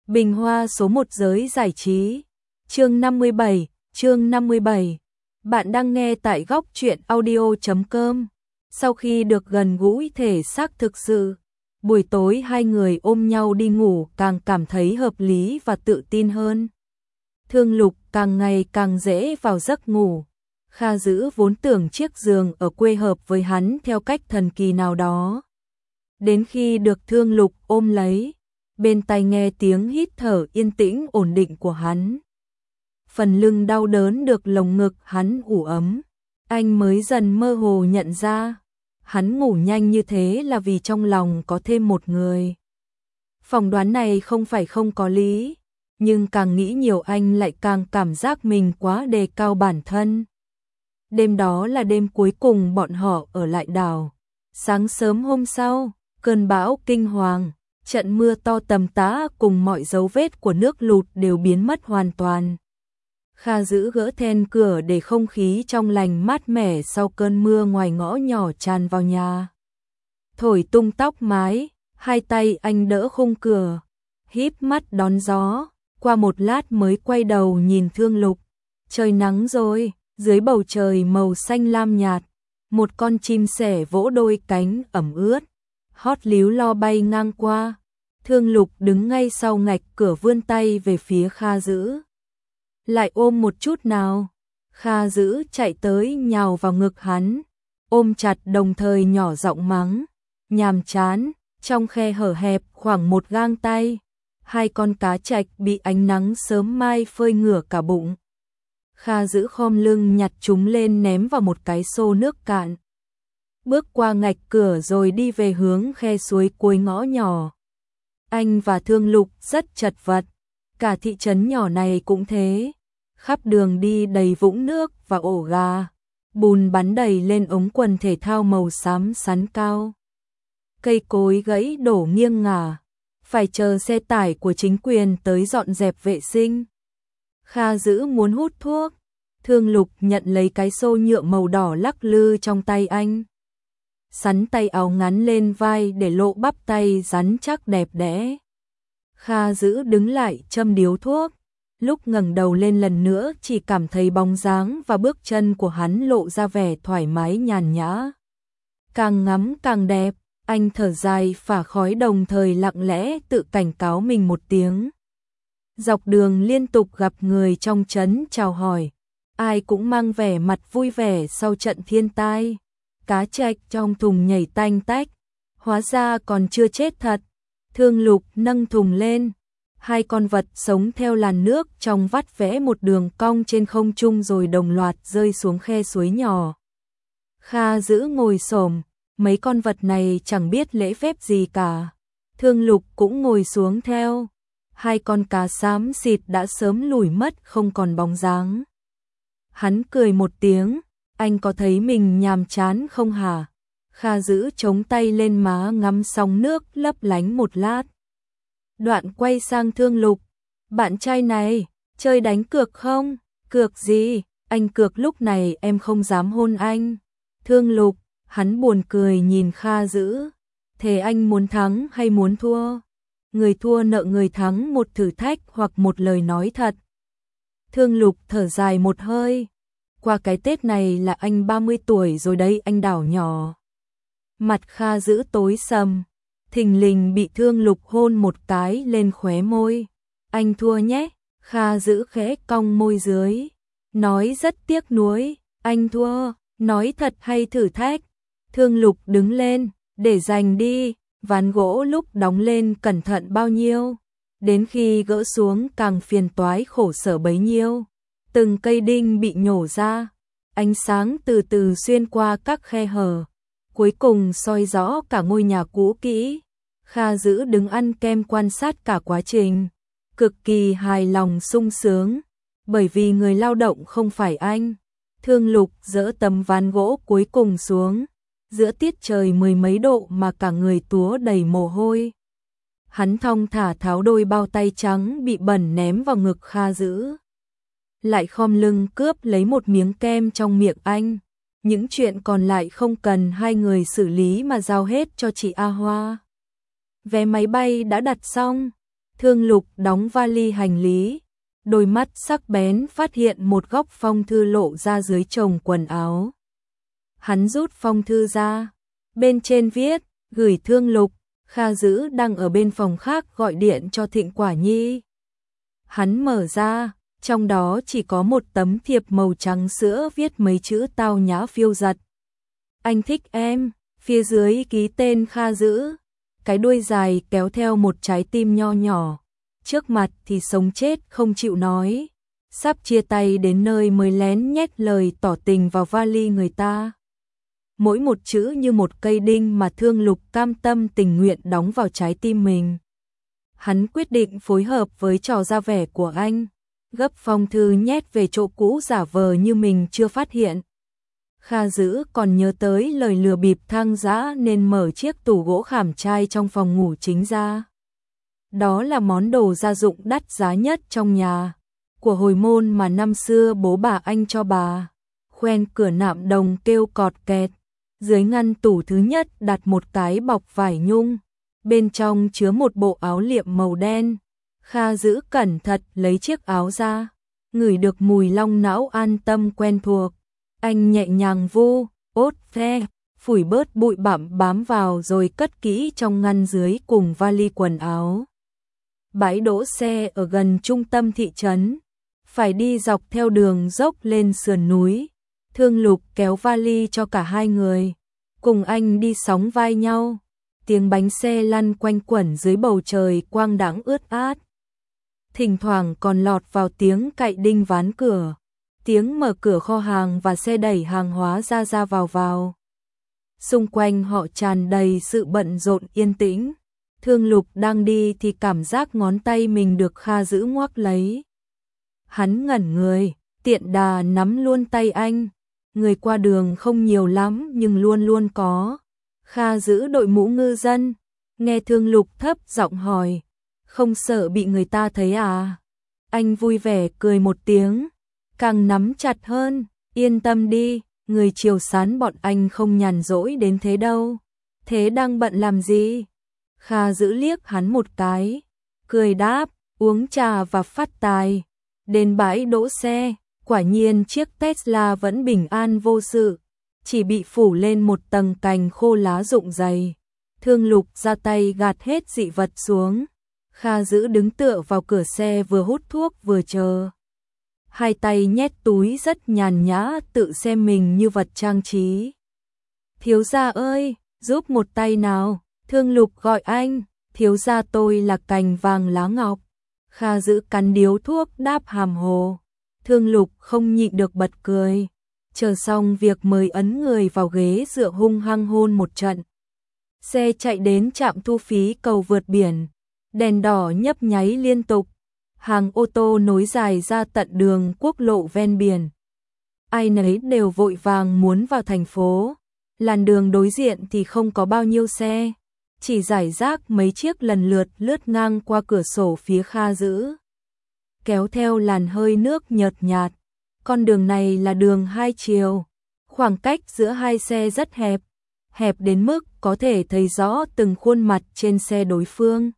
Bình hoa số 1 giới giải trí. Chương 57. Bạn đang nghe tại góc truyện audio.com. Sau khi được gần gũi thể xác thực sự, buổi tối hai người ôm nhau đi ngủ càng cảm thấy hợp lý và tự tin hơn. Thương Lục càng ngày càng dễ vào giấc ngủ. Kha Dữ vốn tưởng chiếc giường ở quê hợp với hắn theo cách thần kỳ nào đó. Đến khi được Thương Lục ôm lấy, bên tai nghe tiếng hít thở yên tĩnh ổn định của hắn. Phần lưng đau đớn được lồng ngực hắn ủ ấm, anh mới dần mơ hồ nhận ra, hắn ngủ nhanh như thế là vì trong lòng có thêm một người. Phỏng đoán này không phải không có lý, nhưng càng nghĩ nhiều anh lại càng cảm giác mình quá đề cao bản thân. Đêm đó là đêm cuối cùng bọn họ ở lại đảo. Sáng sớm hôm sau, cơn bão kinh hoàng, trận mưa to tầm tã cùng mọi dấu vết của nước lụt đều biến mất hoàn toàn. Kha Dữ gỡ then cửa để không khí trong lành mát mẻ sau cơn mưa ngoài ngõ nhỏ tràn vào nhà. Thổi tung tóc mái, hai tay anh đỡ khung cửa, híp mắt đón gió, qua một lát mới quay đầu nhìn Thương Lục. Trời nắng rồi, dưới bầu trời màu xanh lam nhạt, một con chim sẻ vỗ đôi cánh ẩm ướt, hót líu lo bay ngang qua. Thương Lục đứng ngay sau ngạch cửa vươn tay về phía Kha Dữ. Lại ôm một chút nào. Kha Dữ chạy tới nhào vào ngực hắn, ôm chặt đồng thời nhỏ giọng mắng. Nhàm chán, trong khe hở hẹp khoảng một gang tay, hai con cá trạch bị ánh nắng sớm mai phơi ngửa cả bụng. Kha Dữ khom lưng nhặt chúng lên ném vào một cái xô nước cạn. Bước qua ngạch cửa rồi đi về hướng khe suối cuối ngõ nhỏ. Anh và Thương Lục rất chật vật, cả thị trấn nhỏ này cũng thế. Khắp đường đi đầy vũng nước và ổ gà, bùn bắn đầy lên ống quần thể thao màu xám xắn cao. Cây cối gãy đổ nghiêng ngả, phải chờ xe tải của chính quyền tới dọn dẹp vệ sinh. Kha Dữ muốn hút thuốc, Thương Lục nhận lấy cái xô nhựa màu đỏ lắc lư trong tay anh. Sắn tay áo ngắn lên vai để lộ bắp tay rắn chắc đẹp đẽ. Kha Dữ đứng lại châm điếu thuốc, lúc ngẩng đầu lên lần nữa chỉ cảm thấy bóng dáng và bước chân của hắn lộ ra vẻ thoải mái nhàn nhã. Càng ngắm càng đẹp, anh thở dài phả khói đồng thời lặng lẽ tự cảnh cáo mình một tiếng. Dọc đường liên tục gặp người trong trấn chào hỏi, ai cũng mang vẻ mặt vui vẻ sau trận thiên tai. Cá trạch trong thùng nhảy tanh tách, hóa ra còn chưa chết thật. Thương Lục nâng thùng lên, hai con vật sống theo làn nước trong vắt vẽ một đường cong trên không trung rồi đồng loạt rơi xuống khe suối nhỏ. Kha Dữ ngồi xổm, mấy con vật này chẳng biết lễ phép gì cả. Thương Lục cũng ngồi xuống theo, hai con cá xám xịt đã sớm lủi mất không còn bóng dáng. Hắn cười một tiếng. Anh có thấy mình nhàm chán không hả? Kha Dữ chống tay lên má ngắm sóng nước lấp lánh một lát. Đoạn quay sang Thương Lục. Bạn trai này, chơi đánh cược không? Cược gì? Anh cược lúc này em không dám hôn anh. Thương Lục, hắn buồn cười nhìn Kha Dữ. Thế anh muốn thắng hay muốn thua? Người thua nợ người thắng một thử thách hoặc một lời nói thật. Thương Lục thở dài một hơi. Qua cái Tết này là anh 30 tuổi rồi đấy anh đảo nhỏ. Mặt Kha Dữ tối sầm, thình lình bị Thương Lục hôn một cái lên khóe môi. Anh thua nhé. Kha Dữ khẽ cong môi dưới, nói rất tiếc nuối. Anh thua, nói thật hay thử thách? Thương Lục đứng lên, để dành đi. Ván gỗ lúc đóng lên cẩn thận bao nhiêu, đến khi gỡ xuống càng phiền toái khổ sở bấy nhiêu. Từng cây đinh bị nhổ ra, ánh sáng từ từ xuyên qua các khe hở, cuối cùng soi rõ cả ngôi nhà cũ kỹ. Kha Dữ đứng ăn kem quan sát cả quá trình, cực kỳ hài lòng sung sướng, bởi vì người lao động không phải anh. Thương Lục dỡ tấm ván gỗ cuối cùng xuống, giữa tiết trời mười mấy độ mà cả người túa đầy mồ hôi. Hắn thong thả tháo đôi bao tay trắng bị bẩn ném vào ngực Kha Dữ. Lại khom lưng cướp lấy một miếng kem trong miệng anh. Những chuyện còn lại không cần hai người xử lý mà giao hết cho chị A Hoa. Vé máy bay đã đặt xong, Thương Lục đóng vali hành lý, đôi mắt sắc bén phát hiện một góc phong thư lộ ra dưới chồng quần áo. Hắn rút phong thư ra, bên trên viết, gửi Thương Lục, Kha Dữ đang ở bên phòng khác gọi điện cho Thịnh Quả Nhi. Hắn mở ra, trong đó chỉ có một tấm thiệp màu trắng sữa viết mấy chữ tao nhã phiêu giật. Anh thích em, phía dưới ký tên Kha Dữ, cái đuôi dài kéo theo một trái tim nho nhỏ. Trước mặt thì sống chết không chịu nói, sắp chia tay đến nơi mới lén nhét lời tỏ tình vào vali người ta. Mỗi một chữ như một cây đinh mà Thương Lục cam tâm tình nguyện đóng vào trái tim mình. Hắn quyết định phối hợp với trò ra vẻ của anh, gấp phong thư nhét về chỗ cũ giả vờ như mình chưa phát hiện. Kha Dữ còn nhớ tới lời lừa bịp Thang Dã nên mở chiếc tủ gỗ khảm trai trong phòng ngủ chính ra. Đó là món đồ gia dụng đắt giá nhất trong nhà, của hồi môn mà năm xưa bố bà anh cho bà. Khoen cửa nạm đồng kêu cọt kẹt, dưới ngăn tủ thứ nhất đặt một cái bọc vải nhung, bên trong chứa một bộ áo liệm màu đen. Kha Dữ cẩn thận lấy chiếc áo ra, ngửi được mùi long não an tâm quen thuộc. Anh nhẹ nhàng vu, ốt phe, phủi bớt bụi bặm bám vào rồi cất kỹ trong ngăn dưới cùng vali quần áo. Bãi đỗ xe ở gần trung tâm thị trấn, phải đi dọc theo đường dốc lên sườn núi. Thương Lục kéo vali cho cả hai người, cùng anh đi sóng vai nhau. Tiếng bánh xe lăn quanh quẩn dưới bầu trời quang đãng ướt át. Thỉnh thoảng còn lọt vào tiếng cạy đinh ván cửa, tiếng mở cửa kho hàng và xe đẩy hàng hóa ra ra vào. Xung quanh họ tràn đầy sự bận rộn yên tĩnh. Thương Lục đang đi thì cảm giác ngón tay mình được Kha Dữ ngoắc lấy. Hắn ngẩn người, tiện đà nắm luôn tay anh. Người qua đường không nhiều lắm nhưng luôn luôn có. Kha Dữ đội mũ ngư dân, nghe Thương Lục thấp giọng hỏi, không sợ bị người ta thấy à? Anh vui vẻ cười một tiếng, càng nắm chặt hơn, yên tâm đi, người Triều Sán bọn anh không nhàn rỗi đến thế đâu. Thế đang bận làm gì? Kha Dữ liếc hắn một cái, cười đáp, uống trà và phát tài. Đến bãi đỗ xe, quả nhiên chiếc Tesla vẫn bình an vô sự, chỉ bị phủ lên một tầng cành khô lá rụng dày. Thương Lục ra tay gạt hết dị vật xuống. Kha Dữ đứng tựa vào cửa xe vừa hút thuốc vừa chờ. Hai tay nhét túi rất nhàn nhã tự xem mình như vật trang trí. Thiếu gia ơi, giúp một tay nào. Thương Lục gọi anh, thiếu gia tôi là cành vàng lá ngọc. Kha Dữ cắn điếu thuốc đáp hàm hồ. Thương Lục không nhịn được bật cười. Chờ xong việc mới ấn người vào ghế dựa hung hăng hôn một trận. Xe chạy đến trạm thu phí cầu vượt biển. Đèn đỏ nhấp nháy liên tục. Hàng ô tô nối dài ra tận đường quốc lộ ven biển. Ai nấy đều vội vàng muốn vào thành phố. Làn đường đối diện thì không có bao nhiêu xe. Chỉ rải rác mấy chiếc lần lượt lướt ngang qua cửa sổ phía Kha Dữ. Kéo theo làn hơi nước nhợt nhạt. Con đường này là đường hai chiều. Khoảng cách giữa hai xe rất hẹp. Hẹp đến mức có thể thấy rõ từng khuôn mặt trên xe đối phương.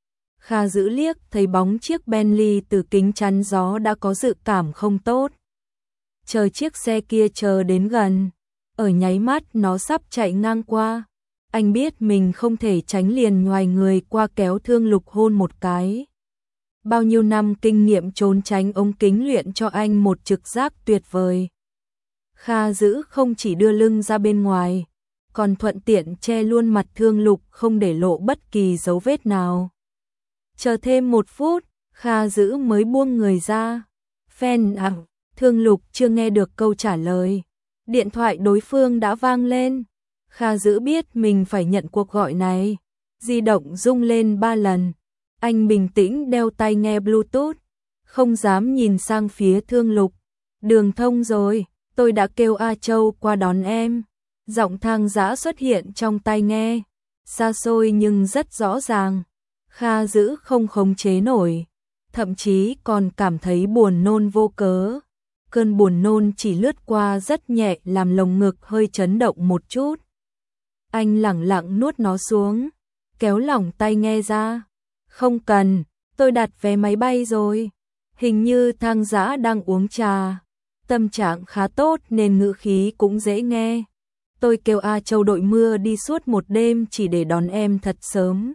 Kha Dữ liếc thấy bóng chiếc Bentley từ kính chắn gió đã có dự cảm không tốt. Chờ chiếc xe kia chờ đến gần. Ở nháy mắt nó sắp chạy ngang qua. Anh biết mình không thể tránh liền nhoài người qua kéo Thương Lục hôn một cái. Bao nhiêu năm kinh nghiệm trốn tránh ống kính luyện cho anh một trực giác tuyệt vời. Kha Dữ không chỉ đưa lưng ra bên ngoài, còn thuận tiện che luôn mặt Thương Lục không để lộ bất kỳ dấu vết nào. Chờ thêm một phút, Kha Dữ mới buông người ra. Phen à, Thương Lục chưa nghe được câu trả lời. Điện thoại đối phương đã vang lên. Kha Dữ biết mình phải nhận cuộc gọi này. Di động rung lên 3 lần. Anh bình tĩnh đeo tai nghe Bluetooth, không dám nhìn sang phía Thương Lục. Đường thông rồi, tôi đã kêu A Châu qua đón em. Giọng Thang Dã xuất hiện trong tai nghe, xa xôi nhưng rất rõ ràng. Kha Dữ không khống chế nổi, thậm chí còn cảm thấy buồn nôn vô cớ. Cơn buồn nôn chỉ lướt qua rất nhẹ làm lồng ngực hơi chấn động một chút. Anh lẳng lặng nuốt nó xuống, kéo lỏng tai nghe ra. Không cần, tôi đặt vé máy bay rồi. Hình như Thang Dã đang uống trà. Tâm trạng khá tốt nên ngữ khí cũng dễ nghe. Tôi kêu A Châu đội mưa đi suốt một đêm chỉ để đón em thật sớm.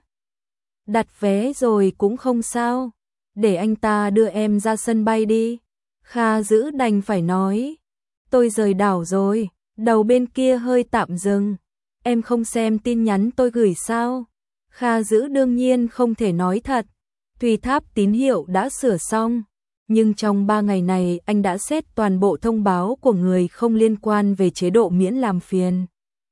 Đặt vé rồi cũng không sao. Để anh ta đưa em ra sân bay đi. Kha Dữ đành phải nói. Tôi rời đảo rồi. Đầu bên kia hơi tạm dừng. Em không xem tin nhắn tôi gửi sao? Kha Dữ đương nhiên không thể nói thật. Tuy tháp tín hiệu đã sửa xong, nhưng trong 3 ngày này anh đã xét toàn bộ thông báo của người không liên quan về chế độ miễn làm phiền.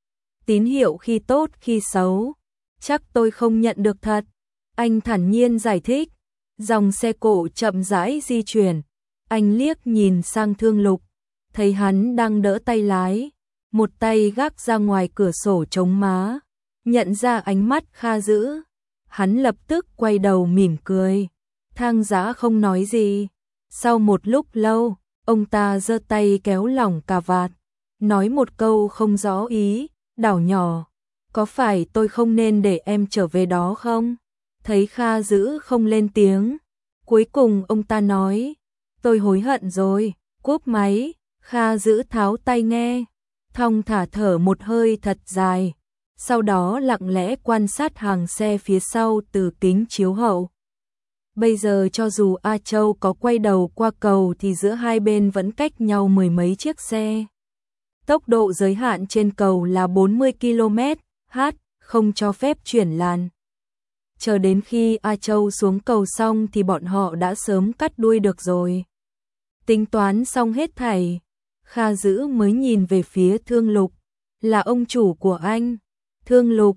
Tín hiệu khi tốt khi xấu, chắc tôi không nhận được thật. Anh thản nhiên giải thích. Dòng xe cộ chậm rãi di chuyển. Anh liếc nhìn sang Thương Lục, thấy hắn đang đỡ tay lái, một tay gác ra ngoài cửa sổ chống má. Nhận ra ánh mắt Kha Dữ, hắn lập tức quay đầu mỉm cười. Thang Dã không nói gì. Sau một lúc lâu, ông ta giơ tay kéo lỏng cà vạt, nói một câu không rõ ý. Đảo nhỏ, có phải tôi không nên để em trở về đó không? Thấy Kha Dữ không lên tiếng, cuối cùng ông ta nói, tôi hối hận rồi. Cúp máy, Kha Dữ tháo tai nghe, thong thả thở một hơi thật dài, sau đó lặng lẽ quan sát hàng xe phía sau từ kính chiếu hậu. Bây giờ cho dù A Châu có quay đầu qua cầu thì giữa hai bên vẫn cách nhau mười mấy chiếc xe. Tốc độ giới hạn trên cầu là 40 km/h, không cho phép chuyển làn. Chờ đến khi A Châu xuống cầu xong thì bọn họ đã sớm cắt đuôi được rồi. Tính toán xong hết thảy, Kha Dữ mới nhìn về phía Thương Lục. Là ông chủ của anh. Thương Lục,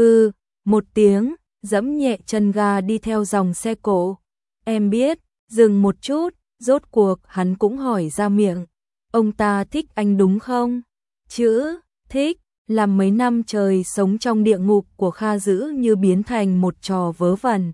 một tiếng, giẫm nhẹ chân ga đi theo dòng xe cộ. Em biết, dừng một chút, rốt cuộc hắn cũng hỏi ra miệng. Ông ta thích anh đúng không? Chữ, thích, làm mấy năm trời sống trong địa ngục của Kha Dữ như biến thành một trò vớ vẩn.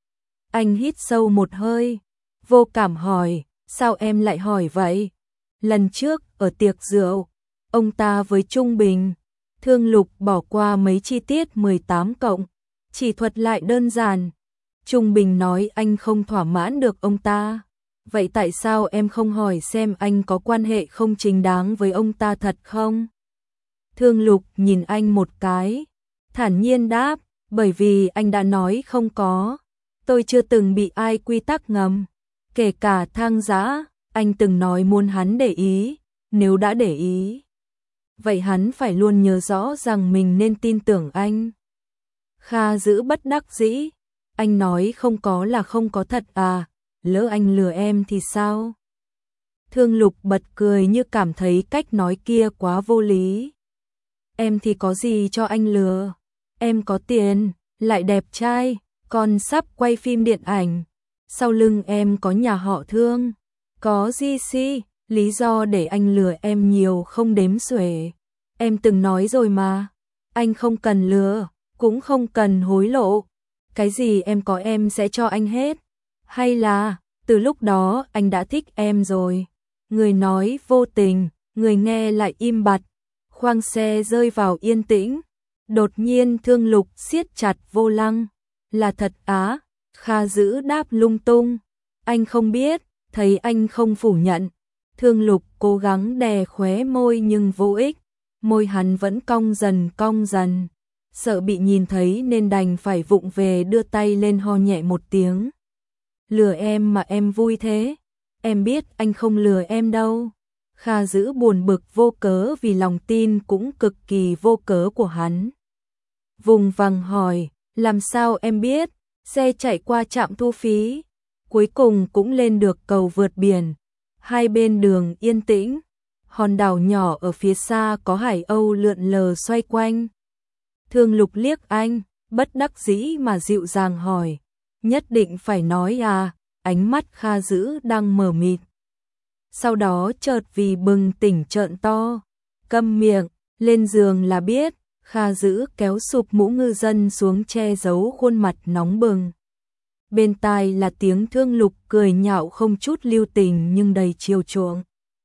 Anh hít sâu một hơi, vô cảm hỏi, sao em lại hỏi vậy? Lần trước, ở tiệc rượu, ông ta với Trung Bình. Thương Lục bỏ qua mấy chi tiết 18 cộng, chỉ thuật lại đơn giản. Trung Bình nói anh không thỏa mãn được ông ta. Vậy tại sao em không hỏi xem anh có quan hệ không chính đáng với ông ta thật không? Thương Lục nhìn anh một cái, thản nhiên đáp, bởi vì anh đã nói không có. Tôi chưa từng bị ai quy tắc ngầm, kể cả Thang Dã. Anh từng nói muốn hắn để ý, nếu đã để ý, vậy hắn phải luôn nhớ rõ rằng mình nên tin tưởng anh. Kha Dữ bất đắc dĩ, anh nói không có là không có thật à, lỡ anh lừa em thì sao? Thương Lục bật cười như cảm thấy cách nói kia quá vô lý. Em thì có gì cho anh lừa, em có tiền, lại đẹp trai, còn sắp quay phim điện ảnh, sau lưng em có nhà họ Thương, có GC, lý do để anh lừa em nhiều không đếm xuể. Em từng nói rồi mà, anh không cần lừa, cũng không cần hối lộ, cái gì em có em sẽ cho anh hết. Hay là, từ lúc đó anh đã thích em rồi. Người nói vô tình, người nghe lại im bặt. Khoang xe rơi vào yên tĩnh. Đột nhiên Thương Lục siết chặt vô lăng. Là thật á? Kha Dữ đáp lung tung. Anh không biết, thấy anh không phủ nhận. Thương Lục cố gắng đè khóe môi nhưng vô ích. Môi hắn vẫn cong dần. Sợ bị nhìn thấy nên đành phải vụng về đưa tay lên ho nhẹ một tiếng. Lừa em mà em vui thế? Em biết anh không lừa em đâu. Kha Dữ buồn bực vô cớ vì lòng tin cũng cực kỳ vô cớ của hắn. Vùng vằng hỏi, làm sao em biết? Xe chạy qua trạm thu phí, cuối cùng cũng lên được cầu vượt biển. Hai bên đường yên tĩnh, hòn đảo nhỏ ở phía xa có hải âu lượn lờ xoay quanh. Thương Lục liếc anh, bất đắc dĩ mà dịu dàng hỏi, nhất định phải nói à? Ánh mắt Kha Dữ đang mờ mịt. Sau đó chợt vì bừng tỉnh trợn to, câm miệng, lên giường là biết. Kha Dữ kéo sụp mũ ngư dân xuống che giấu khuôn mặt nóng bừng. Bên tai là tiếng Thương Lục cười nhạo không chút lưu tình nhưng đầy chiều chuộng.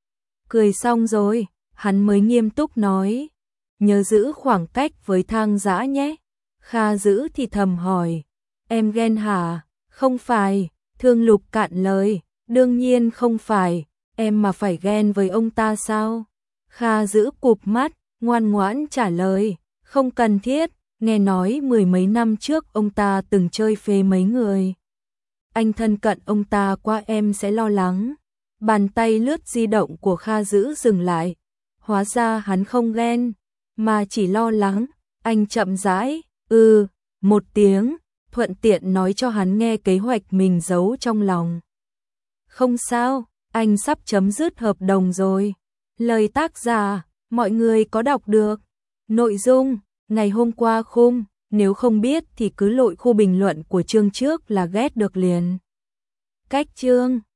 Cười xong rồi, hắn mới nghiêm túc nói, nhớ giữ khoảng cách với Thang Dã nhé. Kha Dữ thì thầm hỏi, em ghen hả? Không phải, Thương Lục cạn lời, đương nhiên không phải, em mà phải ghen với ông ta sao? Kha giữ cụp mắt, ngoan ngoãn trả lời, không cần thiết, nghe nói mười mấy năm trước ông ta từng chơi phê mấy người. Anh thân cận ông ta quá em sẽ lo lắng. Bàn tay lướt di động của Kha giữ dừng lại. Hóa ra hắn không ghen, mà chỉ lo lắng. Anh chậm rãi, một tiếng, thuận tiện nói cho hắn nghe kế hoạch mình giấu trong lòng. Không sao, anh sắp chấm dứt hợp đồng rồi. Lời tác giả, mọi người có đọc được. Nội dung, ngày hôm qua khung, nếu không biết thì cứ lội khu bình luận của chương trước là ghét được liền. Cách chương